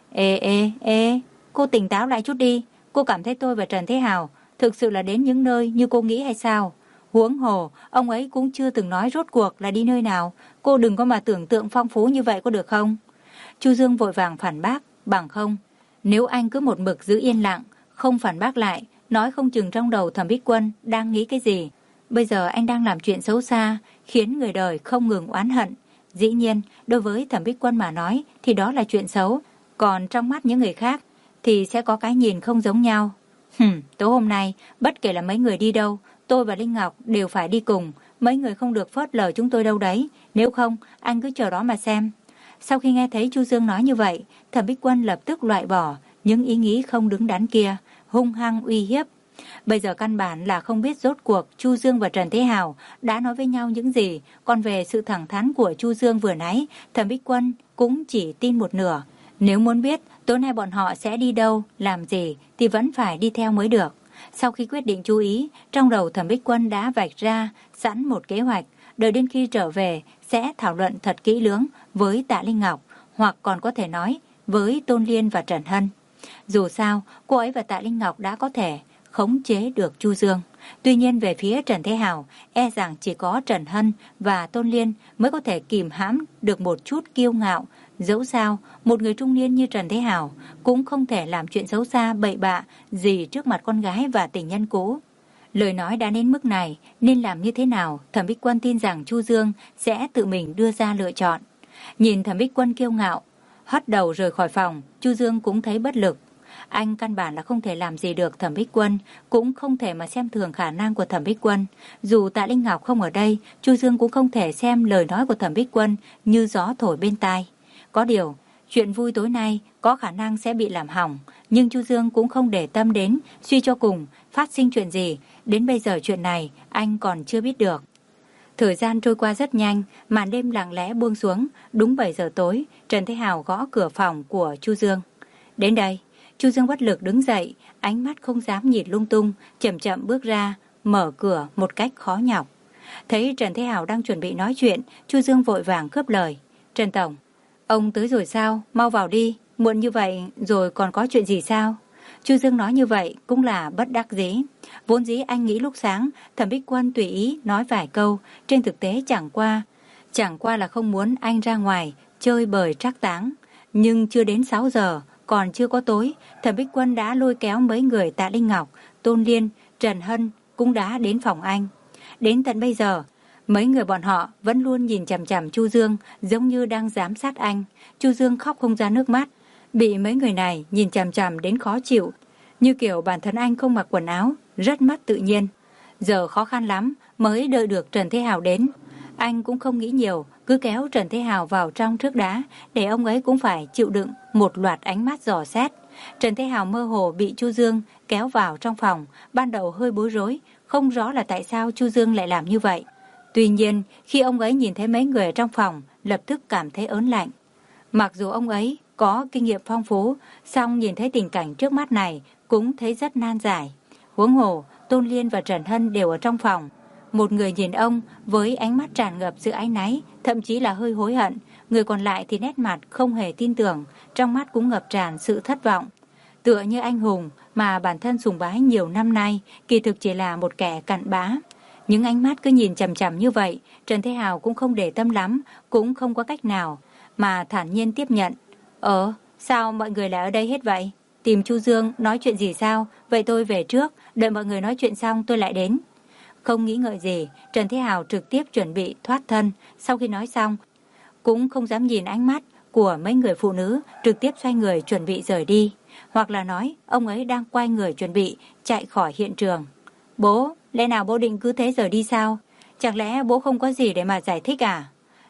Ê ê ê, cô tỉnh táo lại chút đi, cô cảm thấy tôi và Trần Thế Hào thực sự là đến những nơi như cô nghĩ hay sao? Huống hồ, ông ấy cũng chưa từng nói rốt cuộc là đi nơi nào, cô đừng có mà tưởng tượng phong phú như vậy có được không? Chu Dương vội vàng phản bác, bằng không, nếu anh cứ một mực giữ yên lặng, không phản bác lại, nói không chừng trong đầu Thẩm Bích Quân đang nghĩ cái gì. Bây giờ anh đang làm chuyện xấu xa, khiến người đời không ngừng oán hận. Dĩ nhiên, đối với Thẩm Bích Quân mà nói thì đó là chuyện xấu, còn trong mắt những người khác thì sẽ có cái nhìn không giống nhau. Hừm, tối hôm nay, bất kể là mấy người đi đâu, tôi và Linh Ngọc đều phải đi cùng, mấy người không được phớt lờ chúng tôi đâu đấy, nếu không, anh cứ chờ đó mà xem. Sau khi nghe thấy Chu Dương nói như vậy, Thẩm Bích Quân lập tức loại bỏ những ý nghĩ không đứng đắn kia, hung hăng uy hiếp. Bây giờ căn bản là không biết rốt cuộc Chu Dương và Trần Thế Hào đã nói với nhau những gì, còn về sự thẳng thắn của Chu Dương vừa nãy, Thẩm Bích Quân cũng chỉ tin một nửa. Nếu muốn biết tối nay bọn họ sẽ đi đâu, làm gì thì vẫn phải đi theo mới được. Sau khi quyết định chú ý, trong đầu Thẩm Bích Quân đã vạch ra sẵn một kế hoạch, đợi đến khi trở về sẽ thảo luận thật kỹ lưỡng với Tạ Linh Ngọc, hoặc còn có thể nói với Tôn Liên và Trần Hân. Dù sao, cô ấy và Tạ Linh Ngọc đã có thể khống chế được Chu Dương. Tuy nhiên về phía Trần Thế Hào, e rằng chỉ có Trần Hân và Tôn Liên mới có thể kìm hãm được một chút kiêu ngạo. Dẫu sao, một người trung niên như Trần Thế Hào cũng không thể làm chuyện xấu xa bậy bạ gì trước mặt con gái và tình nhân cũ. Lời nói đã đến mức này, nên làm như thế nào, Thẩm Bích Quân tin rằng Chu Dương sẽ tự mình đưa ra lựa chọn. Nhìn Thẩm Bích Quân kiêu ngạo, hất đầu rời khỏi phòng, Chu Dương cũng thấy bất lực. Anh căn bản là không thể làm gì được Thẩm Bích Quân, cũng không thể mà xem thường khả năng của Thẩm Bích Quân. Dù Tạ Linh Ngọc không ở đây, Chu Dương cũng không thể xem lời nói của Thẩm Bích Quân như gió thổi bên tai. Có điều, chuyện vui tối nay có khả năng sẽ bị làm hỏng, nhưng Chu Dương cũng không để tâm đến, suy cho cùng, phát sinh chuyện gì, đến bây giờ chuyện này anh còn chưa biết được. Thời gian trôi qua rất nhanh, màn đêm lặng lẽ buông xuống, đúng bảy giờ tối, Trần Thế Hào gõ cửa phòng của Chu Dương. Đến đây. Chu Dương bất lực đứng dậy, ánh mắt không dám nhìn lung tung, chậm chậm bước ra, mở cửa một cách khó nhọc. Thấy Trần Thế Hào đang chuẩn bị nói chuyện, Chu Dương vội vàng cướp lời. Trần Tổng, ông tới rồi sao? Mau vào đi, muộn như vậy rồi còn có chuyện gì sao? Chu Dương nói như vậy cũng là bất đắc dĩ. Vốn dĩ anh nghĩ lúc sáng Thẩm Bích Quân tùy ý nói vài câu, trên thực tế chẳng qua, chẳng qua là không muốn anh ra ngoài chơi bời trác táng. Nhưng chưa đến sáu giờ, còn chưa có tối, Thẩm Bích Quân đã lôi kéo mấy người Tạ Linh Ngọc, Tôn Liên, Trần Hân cũng đã đến phòng anh. Đến tận bây giờ, mấy người bọn họ vẫn luôn nhìn chằm chằm Chu Dương, giống như đang giám sát anh. Chu Dương khóc không ra nước mắt, bị mấy người này nhìn chằm chằm đến khó chịu, như kiểu bản thân anh không mặc quần áo, rất mất tự nhiên. Giờ khó khăn lắm mới đợi được Trần Thế Hào đến. Anh cũng không nghĩ nhiều, cứ kéo Trần Thế Hào vào trong trước đá, để ông ấy cũng phải chịu đựng một loạt ánh mắt dò xét. Trần Thế Hào mơ hồ bị Chu Dương kéo vào trong phòng, ban đầu hơi bối rối, không rõ là tại sao Chu Dương lại làm như vậy. Tuy nhiên, khi ông ấy nhìn thấy mấy người ở trong phòng, lập tức cảm thấy ớn lạnh. Mặc dù ông ấy có kinh nghiệm phong phú, song nhìn thấy tình cảnh trước mắt này cũng thấy rất nan giải. Huống hồ, Tôn Liên và Trần Hân đều ở trong phòng. Một người nhìn ông với ánh mắt tràn ngập sự áy náy, thậm chí là hơi hối hận. Người còn lại thì nét mặt không hề tin tưởng, trong mắt cũng ngập tràn sự thất vọng. Tựa như anh hùng mà bản thân sùng bái nhiều năm nay, kỳ thực chỉ là một kẻ cặn bã. Những ánh mắt cứ nhìn chằm chằm như vậy, Trần Thế Hào cũng không để tâm lắm, cũng không có cách nào, mà thản nhiên tiếp nhận. Ờ, sao mọi người lại ở đây hết vậy? Tìm Chu Dương nói chuyện gì sao? Vậy tôi về trước, đợi mọi người nói chuyện xong tôi lại đến. Không nghĩ ngợi gì, Trần Thế Hào trực tiếp chuẩn bị thoát thân. Sau khi nói xong, cũng không dám nhìn ánh mắt của mấy người phụ nữ, trực tiếp xoay người chuẩn bị rời đi. Hoặc là nói, ông ấy đang quay người chuẩn bị chạy khỏi hiện trường. Bố, lẽ nào bố định cứ thế rời đi sao? Chẳng lẽ bố không có gì để mà giải thích à?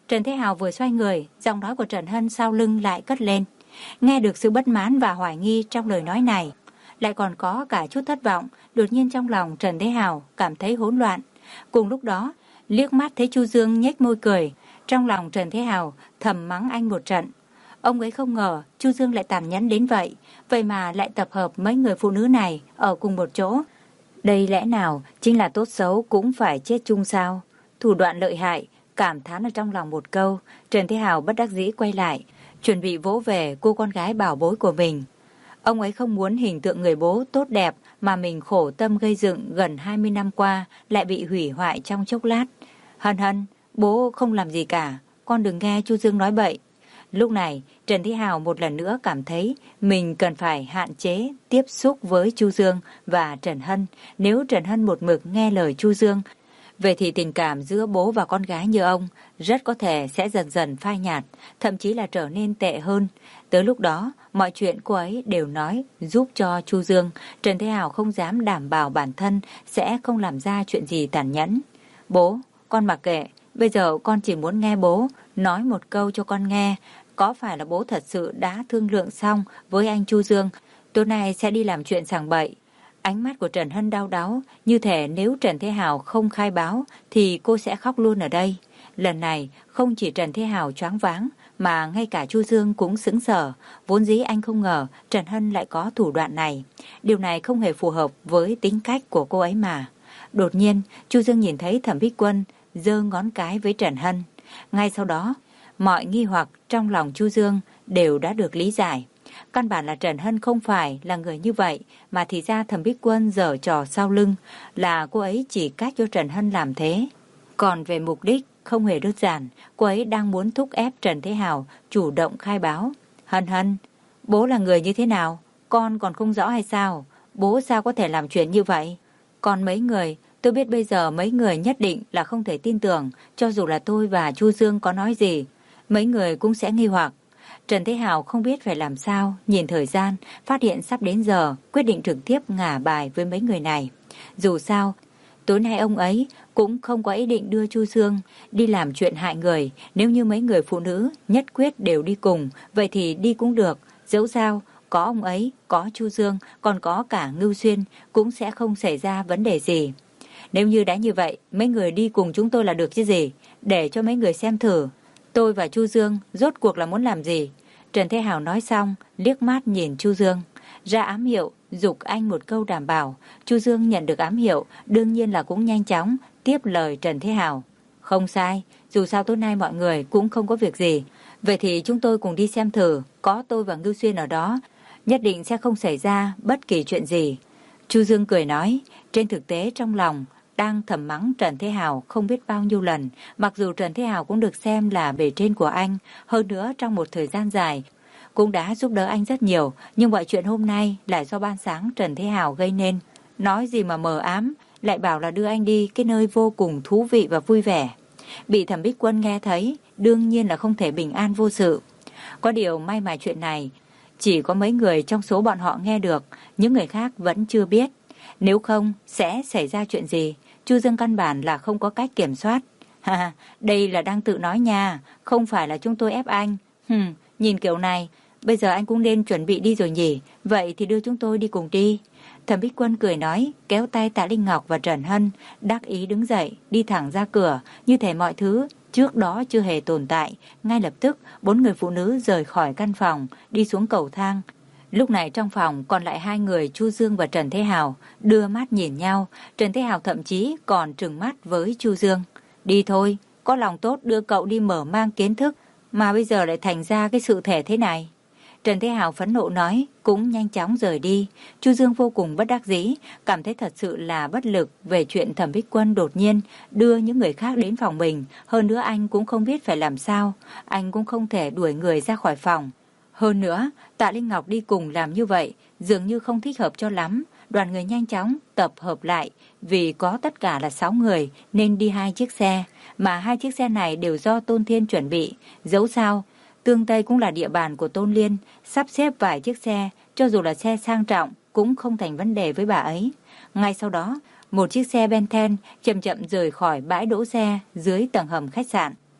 Trần Thế Hào vừa xoay người, giọng nói của Trần Hân sau lưng lại cất lên. Nghe được sự bất mãn và hoài nghi trong lời nói này, lại còn có cả chút thất vọng, đột nhiên trong lòng Trần Thế Hào cảm thấy hỗn loạn. Cùng lúc đó, liếc mắt thấy Chu Dương nhếch môi cười, trong lòng Trần Thế Hào thầm mắng anh một trận. Ông ấy không ngờ Chu Dương lại tàn nhẫn đến vậy, vậy mà lại tập hợp mấy người phụ nữ này ở cùng một chỗ. Đây lẽ nào chính là tốt xấu cũng phải chết chung sao? Thủ đoạn lợi hại, cảm thán ở trong lòng một câu, Trần Thế Hào bất đắc dĩ quay lại, chuẩn bị vỗ về cô con gái bảo bối của mình. Ông ấy không muốn hình tượng người bố tốt đẹp mà mình khổ tâm gây dựng gần hai mươi năm qua lại bị hủy hoại trong chốc lát. Hân Hân, bố không làm gì cả, con đừng nghe Chu Dương nói bậy. Lúc này, Trần Thế Hào một lần nữa cảm thấy mình cần phải hạn chế tiếp xúc với Chu Dương và Trần Hân. Nếu Trần Hân một mực nghe lời Chu Dương, vậy thì tình cảm giữa bố và con gái như ông rất có thể sẽ dần dần phai nhạt, thậm chí là trở nên tệ hơn. Tới lúc đó, mọi chuyện cô ấy đều nói giúp cho Chu Dương. Trần Thế Hào không dám đảm bảo bản thân sẽ không làm ra chuyện gì tàn nhẫn. Bố, con mặc kệ, bây giờ con chỉ muốn nghe bố nói một câu cho con nghe. Có phải là bố thật sự đã thương lượng xong với anh Chu Dương, tối nay sẽ đi làm chuyện sảng bậy? Ánh mắt của Trần Hân đau đáu, như thể nếu Trần Thế Hào không khai báo thì cô sẽ khóc luôn ở đây. Lần này không chỉ Trần Thế Hào choáng váng mà ngay cả Chu Dương cũng sững sờ. Vốn dĩ anh không ngờ Trần Hân lại có thủ đoạn này. Điều này không hề phù hợp với tính cách của cô ấy mà. Đột nhiên, Chu Dương nhìn thấy Thẩm Bích Quân giơ ngón cái với Trần Hân. Ngay sau đó, mọi nghi hoặc trong lòng Chu Dương đều đã được lý giải. Căn bản là Trần Hân không phải là người như vậy, mà thì ra Thẩm Bích Quân giở trò sau lưng, là cô ấy chỉ cách cho Trần Hân làm thế. Còn về mục đích không hề đơn giản, cô ấy đang muốn thúc ép Trần Thế Hào chủ động khai báo. Hân Hân, bố là người như thế nào? Con còn không rõ hay sao? Bố sao có thể làm chuyện như vậy? Còn mấy người, tôi biết bây giờ mấy người nhất định là không thể tin tưởng, cho dù là tôi và Chu Dương có nói gì, mấy người cũng sẽ nghi hoặc. Trần Thế Hào không biết phải làm sao, nhìn thời gian, phát hiện sắp đến giờ, quyết định trực tiếp ngả bài với mấy người này. Dù sao, tối nay ông ấy cũng không có ý định đưa Chu Dương đi làm chuyện hại người. Nếu như mấy người phụ nữ nhất quyết đều đi cùng, vậy thì đi cũng được. Dẫu sao, có ông ấy, có Chu Dương, còn có cả Ngưu Xuyên, cũng sẽ không xảy ra vấn đề gì. Nếu như đã như vậy, mấy người đi cùng chúng tôi là được chứ gì? Để cho mấy người xem thử tôi và Chu Dương rốt cuộc là muốn làm gì. Trần Thế Hào nói xong, liếc mắt nhìn Chu Dương, ra ám hiệu, giục anh một câu đảm bảo. Chu Dương nhận được ám hiệu, đương nhiên là cũng nhanh chóng tiếp lời Trần Thế Hào. Không sai, dù sao tối nay mọi người cũng không có việc gì. Vậy thì chúng tôi cùng đi xem thử, có tôi và Ngưu Xuyên ở đó, nhất định sẽ không xảy ra bất kỳ chuyện gì. Chu Dương cười nói, trên thực tế trong lòng đang thầm mắng Trần Thế Hào không biết bao nhiêu lần, mặc dù Trần Thế Hào cũng được xem là bề trên của anh, hơn nữa trong một thời gian dài cũng đã giúp đỡ anh rất nhiều, nhưng mọi chuyện hôm nay lại do ban sáng Trần Thế Hào gây nên. Nói gì mà mờ ám, lại bảo là đưa anh đi cái nơi vô cùng thú vị và vui vẻ. Bị Thẩm Bích Quân nghe thấy, đương nhiên là không thể bình an vô sự. Có điều may mà chuyện này chỉ có mấy người trong số bọn họ nghe được, những người khác vẫn chưa biết. Nếu không, sẽ xảy ra chuyện gì? Chu Dương căn bản là không có cách kiểm soát. Ha, đây là đang tự nói nha, không phải là chúng tôi ép anh. Hừm, nhìn kiểu này, bây giờ anh cũng nên chuẩn bị đi rồi nhỉ, vậy thì đưa chúng tôi đi cùng đi. Thẩm Bích Quân cười nói, kéo tay Tạ Linh Ngọc và Trần Hân, đắc ý đứng dậy, đi thẳng ra cửa, như thể mọi thứ trước đó chưa hề tồn tại. Ngay lập tức, bốn người phụ nữ rời khỏi căn phòng, đi xuống cầu thang. Lúc này trong phòng còn lại hai người Chu Dương và Trần Thế Hào, đưa mắt nhìn nhau. Trần Thế Hào thậm chí còn trừng mắt với Chu Dương. Đi thôi, có lòng tốt đưa cậu đi mở mang kiến thức, mà bây giờ lại thành ra cái sự thể thế này. Trần Thế Hào phẫn nộ nói, cũng nhanh chóng rời đi. Chu Dương vô cùng bất đắc dĩ, cảm thấy thật sự là bất lực về chuyện Thẩm Bích Quân đột nhiên đưa những người khác đến phòng mình. Hơn nữa anh cũng không biết phải làm sao, anh cũng không thể đuổi người ra khỏi phòng. Hơn nữa, Tạ Linh Ngọc đi cùng làm như vậy dường như không thích hợp cho lắm. Đoàn người nhanh chóng tập hợp lại, vì có tất cả là sáu người nên đi hai chiếc xe, mà hai chiếc xe này đều do Tôn Thiên chuẩn bị. Dẫu sao, Tương Tây cũng là địa bàn của Tôn Liên, sắp xếp vài chiếc xe, cho dù là xe sang trọng cũng không thành vấn đề với bà ấy. Ngay sau đó, một chiếc xe Bentley chậm chậm rời khỏi bãi đỗ xe dưới tầng hầm khách sạn.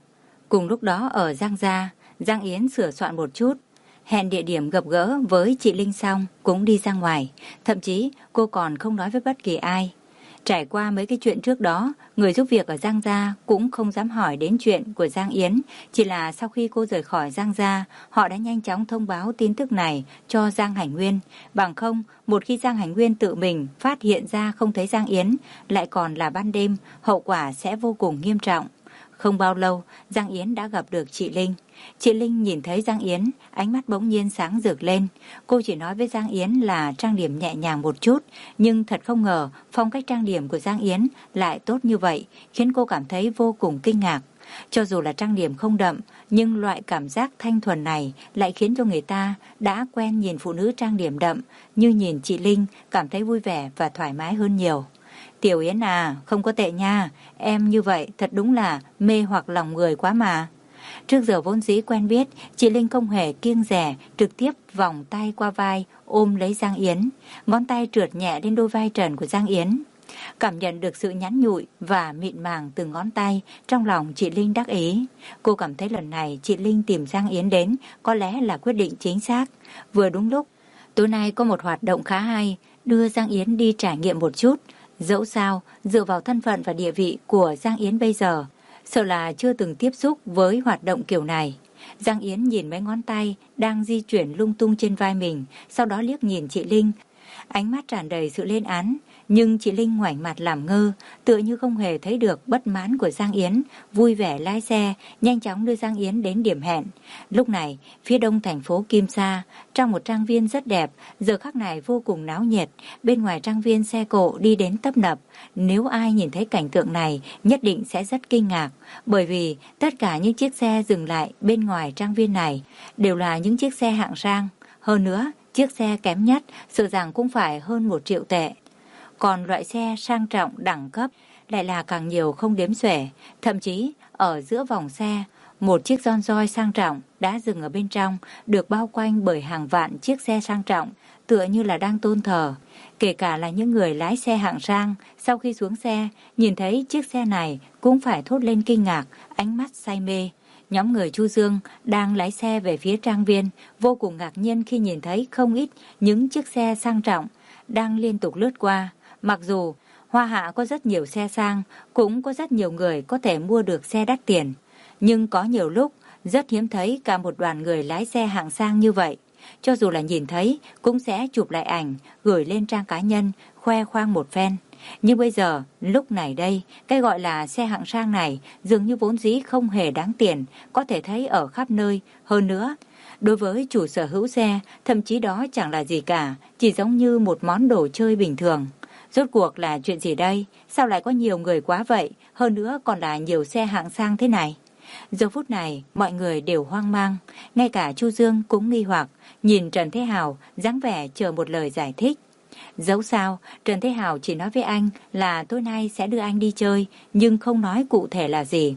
Cùng lúc đó ở Giang Gia, Giang Yến sửa soạn một chút, hẹn địa điểm gặp gỡ với chị Linh xong cũng đi ra ngoài. Thậm chí cô còn không nói với bất kỳ ai. Trải qua mấy cái chuyện trước đó, người giúp việc ở Giang Gia cũng không dám hỏi đến chuyện của Giang Yến. Chỉ là sau khi cô rời khỏi Giang Gia, họ đã nhanh chóng thông báo tin tức này cho Giang Hành Nguyên. Bằng không, một khi Giang Hành Nguyên tự mình phát hiện ra không thấy Giang Yến, lại còn là ban đêm, hậu quả sẽ vô cùng nghiêm trọng. Không bao lâu, Giang Yến đã gặp được chị Linh. Chị Linh nhìn thấy Giang Yến, ánh mắt bỗng nhiên sáng rực lên. Cô chỉ nói với Giang Yến là trang điểm nhẹ nhàng một chút, nhưng thật không ngờ phong cách trang điểm của Giang Yến lại tốt như vậy, khiến cô cảm thấy vô cùng kinh ngạc. Cho dù là trang điểm không đậm, nhưng loại cảm giác thanh thuần này lại khiến cho người ta đã quen nhìn phụ nữ trang điểm đậm, như nhìn chị Linh cảm thấy vui vẻ và thoải mái hơn nhiều. Tiểu Yến à, không có tệ nha, em như vậy thật đúng là mê hoặc lòng người quá mà. Trước giờ vốn dĩ quen biết, chị Linh không hề kiêng dè, trực tiếp vòng tay qua vai, ôm lấy Giang Yến. Ngón tay trượt nhẹ lên đôi vai trần của Giang Yến. Cảm nhận được sự nhắn nhụi và mịn màng từ ngón tay, trong lòng chị Linh đắc ý. Cô cảm thấy lần này chị Linh tìm Giang Yến đến có lẽ là quyết định chính xác. Vừa đúng lúc, tối nay có một hoạt động khá hay, đưa Giang Yến đi trải nghiệm một chút. Dẫu sao, dựa vào thân phận và địa vị của Giang Yến bây giờ, sợ là chưa từng tiếp xúc với hoạt động kiểu này. Giang Yến nhìn mấy ngón tay đang di chuyển lung tung trên vai mình, sau đó liếc nhìn chị Linh. Ánh mắt tràn đầy sự lên án, nhưng chị Linh ngoảnh mặt làm ngơ, tựa như không hề thấy được bất mãn của Giang Yến, vui vẻ lái xe, nhanh chóng đưa Giang Yến đến điểm hẹn. Lúc này, phía đông thành phố Kim Sa, trong một trang viên rất đẹp, giờ khắc này vô cùng náo nhiệt, bên ngoài trang viên xe cộ đi đến tấp nập. Nếu ai nhìn thấy cảnh tượng này, nhất định sẽ rất kinh ngạc, bởi vì tất cả những chiếc xe dừng lại bên ngoài trang viên này đều là những chiếc xe hạng sang. Hơn nữa, chiếc xe kém nhất sợ rằng cũng phải hơn một triệu tệ. Còn loại xe sang trọng đẳng cấp lại là càng nhiều không đếm xuể. Thậm chí ở giữa vòng xe, một chiếc Rolls Royce sang trọng đã dừng ở bên trong, được bao quanh bởi hàng vạn chiếc xe sang trọng, tựa như là đang tôn thờ. Kể cả là những người lái xe hạng sang, sau khi xuống xe, nhìn thấy chiếc xe này cũng phải thốt lên kinh ngạc, ánh mắt say mê. Nhóm người Chu Dương đang lái xe về phía trang viên, vô cùng ngạc nhiên khi nhìn thấy không ít những chiếc xe sang trọng đang liên tục lướt qua. Mặc dù Hoa Hạ có rất nhiều xe sang, cũng có rất nhiều người có thể mua được xe đắt tiền, nhưng có nhiều lúc rất hiếm thấy cả một đoàn người lái xe hạng sang như vậy. Cho dù là nhìn thấy cũng sẽ chụp lại ảnh, gửi lên trang cá nhân, khoe khoang một phen. Nhưng bây giờ, lúc này đây, cái gọi là xe hạng sang này dường như vốn dĩ không hề đáng tiền, có thể thấy ở khắp nơi. Hơn nữa, đối với chủ sở hữu xe, thậm chí đó chẳng là gì cả, chỉ giống như một món đồ chơi bình thường. Rốt cuộc là chuyện gì đây? Sao lại có nhiều người quá vậy? Hơn nữa còn là nhiều xe hạng sang thế này. Giờ phút này, mọi người đều hoang mang. Ngay cả Chu Dương cũng nghi hoặc, nhìn Trần Thế Hào, dáng vẻ chờ một lời giải thích. Dẫu sao, Trần Thế Hào chỉ nói với anh là tối nay sẽ đưa anh đi chơi, nhưng không nói cụ thể là gì.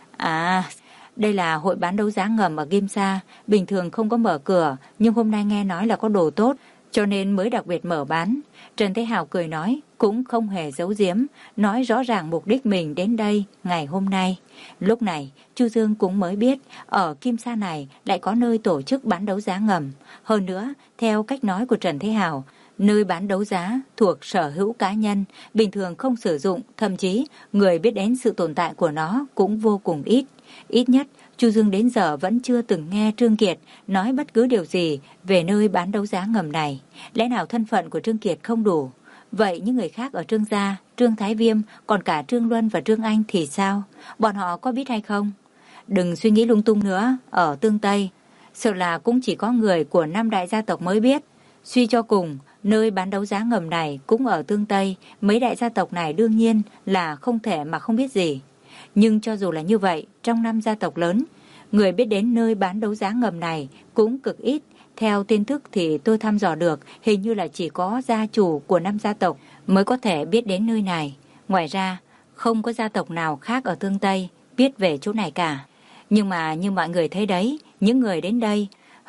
À, đây là hội bán đấu giá ngầm ở Kim Sa, bình thường không có mở cửa, nhưng hôm nay nghe nói là có đồ tốt, cho nên mới đặc biệt mở bán. Trần Thế Hào cười nói, cũng không hề giấu giếm, nói rõ ràng mục đích mình đến đây ngày hôm nay. Lúc này, Chu Dương cũng mới biết, ở Kim Sa này lại có nơi tổ chức bán đấu giá ngầm. Hơn nữa, theo cách nói của Trần Thế Hào, nơi bán đấu giá thuộc sở hữu cá nhân, bình thường không sử dụng, thậm chí người biết đến sự tồn tại của nó cũng vô cùng ít. Ít nhất, Chu Dương đến giờ vẫn chưa từng nghe Trương Kiệt nói bất cứ điều gì về nơi bán đấu giá ngầm này. Lẽ nào thân phận của Trương Kiệt không đủ? Vậy những người khác ở Trương Gia, Trương Thái Viêm, còn cả Trương Luân và Trương Anh thì sao? Bọn họ có biết hay không? Đừng suy nghĩ lung tung nữa, ở Tương Tây, sợ là cũng chỉ có người của năm đại gia tộc mới biết. Suy cho cùng, nơi bán đấu giá ngầm này cũng ở Tương Tây, mấy đại gia tộc này đương nhiên là không thể mà không biết gì. Nhưng cho dù là như vậy, trong năm gia tộc lớn, người biết đến nơi bán đấu giá ngầm này cũng cực ít. Theo tin tức thì tôi thăm dò được, hình như là chỉ có gia chủ của năm gia tộc mới có thể biết đến nơi này. Ngoài ra, không có gia tộc nào khác ở Tương Tây biết về chỗ này cả. Nhưng mà như mọi người thấy đấy, những người đến đây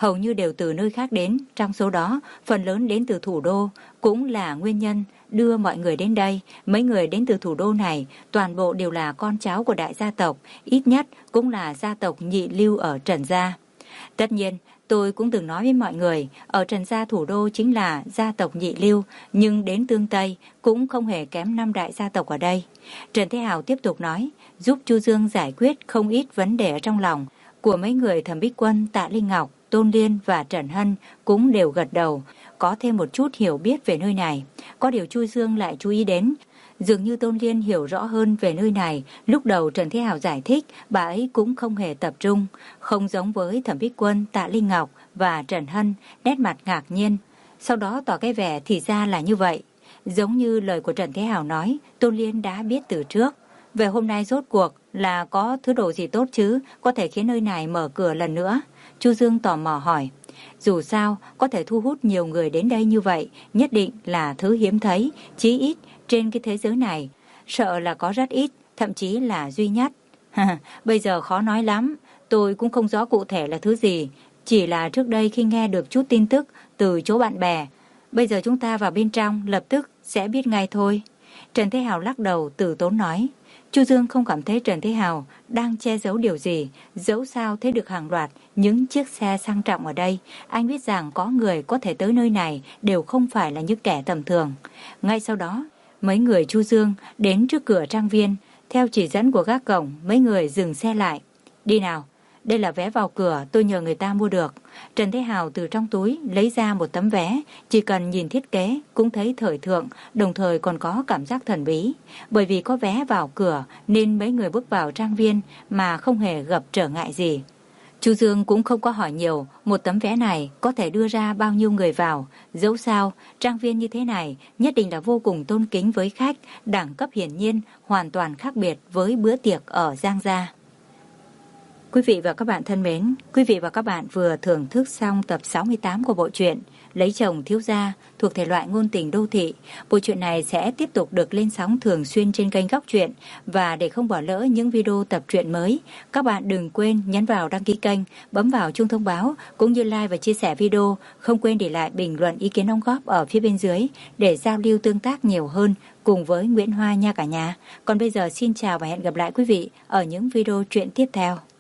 hầu như đều từ nơi khác đến, trong số đó phần lớn đến từ thủ đô, cũng là nguyên nhân đưa mọi người đến đây. Mấy người đến từ thủ đô này toàn bộ đều là con cháu của đại gia tộc, ít nhất cũng là gia tộc nhị lưu ở Trần Gia. Tất nhiên, tôi cũng từng nói với mọi người, ở Trần Gia thủ đô chính là gia tộc nhị lưu, nhưng đến Tương Tây cũng không hề kém năm đại gia tộc ở đây. Trần Thế Hào tiếp tục nói, giúp Chu Dương giải quyết không ít vấn đề ở trong lòng của mấy người Thẩm Bích Quân, Tạ Linh Ngọc, Tôn Liên và Trần Hân cũng đều gật đầu, có thêm một chút hiểu biết về nơi này. Có điều Chu Dương lại chú ý đến, dường như Tôn Liên hiểu rõ hơn về nơi này. Lúc đầu Trần Thế Hào giải thích, bà ấy cũng không hề tập trung, không giống với Thẩm Bích Quân, Tạ Linh Ngọc và Trần Hân, nét mặt ngạc nhiên. Sau đó tỏ cái vẻ thì ra là như vậy. Giống như lời của Trần Thế Hào nói, Tôn Liên đã biết từ trước. Về hôm nay rốt cuộc là có thứ đồ gì tốt chứ, có thể khiến nơi này mở cửa lần nữa? Chu Dương tò mò hỏi. Dù sao, có thể thu hút nhiều người đến đây như vậy, nhất định là thứ hiếm thấy, chí ít trên cái thế giới này. Sợ là có rất ít, thậm chí là duy nhất. Bây giờ khó nói lắm, tôi cũng không rõ cụ thể là thứ gì. Chỉ là trước đây khi nghe được chút tin tức từ chỗ bạn bè. Bây giờ chúng ta vào bên trong, lập tức sẽ biết ngay thôi. Trần Thế Hào lắc đầu từ tốn nói. Chu Dương không cảm thấy Trần Thế Hào đang che giấu điều gì, dẫu sao thấy được hàng loạt những chiếc xe sang trọng ở đây. Anh biết rằng có người có thể tới nơi này đều không phải là những kẻ tầm thường. Ngay sau đó, mấy người Chu Dương đến trước cửa trang viên. Theo chỉ dẫn của gác cổng, mấy người dừng xe lại. Đi nào, đây là vé vào cửa tôi nhờ người ta mua được. Trần Thế Hào từ trong túi lấy ra một tấm vé, chỉ cần nhìn thiết kế cũng thấy thời thượng, đồng thời còn có cảm giác thần bí. Bởi vì có vé vào cửa nên mấy người bước vào trang viên mà không hề gặp trở ngại gì. Chu Dương cũng không có hỏi nhiều, một tấm vé này có thể đưa ra bao nhiêu người vào. Dẫu sao, trang viên như thế này nhất định là vô cùng tôn kính với khách, đẳng cấp hiển nhiên hoàn toàn khác biệt với bữa tiệc ở Giang Gia. Quý vị và các bạn thân mến, quý vị và các bạn vừa thưởng thức xong tập sáu mươi tám của bộ truyện Lấy chồng thiếu gia thuộc thể loại ngôn tình đô thị. Bộ truyện này sẽ tiếp tục được lên sóng thường xuyên trên kênh Góc Truyện, và để không bỏ lỡ những video tập truyện mới, các bạn đừng quên nhấn vào đăng ký kênh, bấm vào chuông thông báo cũng như like và chia sẻ video, không quên để lại bình luận ý kiến đóng góp ở phía bên dưới để giao lưu tương tác nhiều hơn cùng với Nguyễn Hoa nha cả nhà. Còn bây giờ xin chào và hẹn gặp lại quý vị ở những video truyện tiếp theo.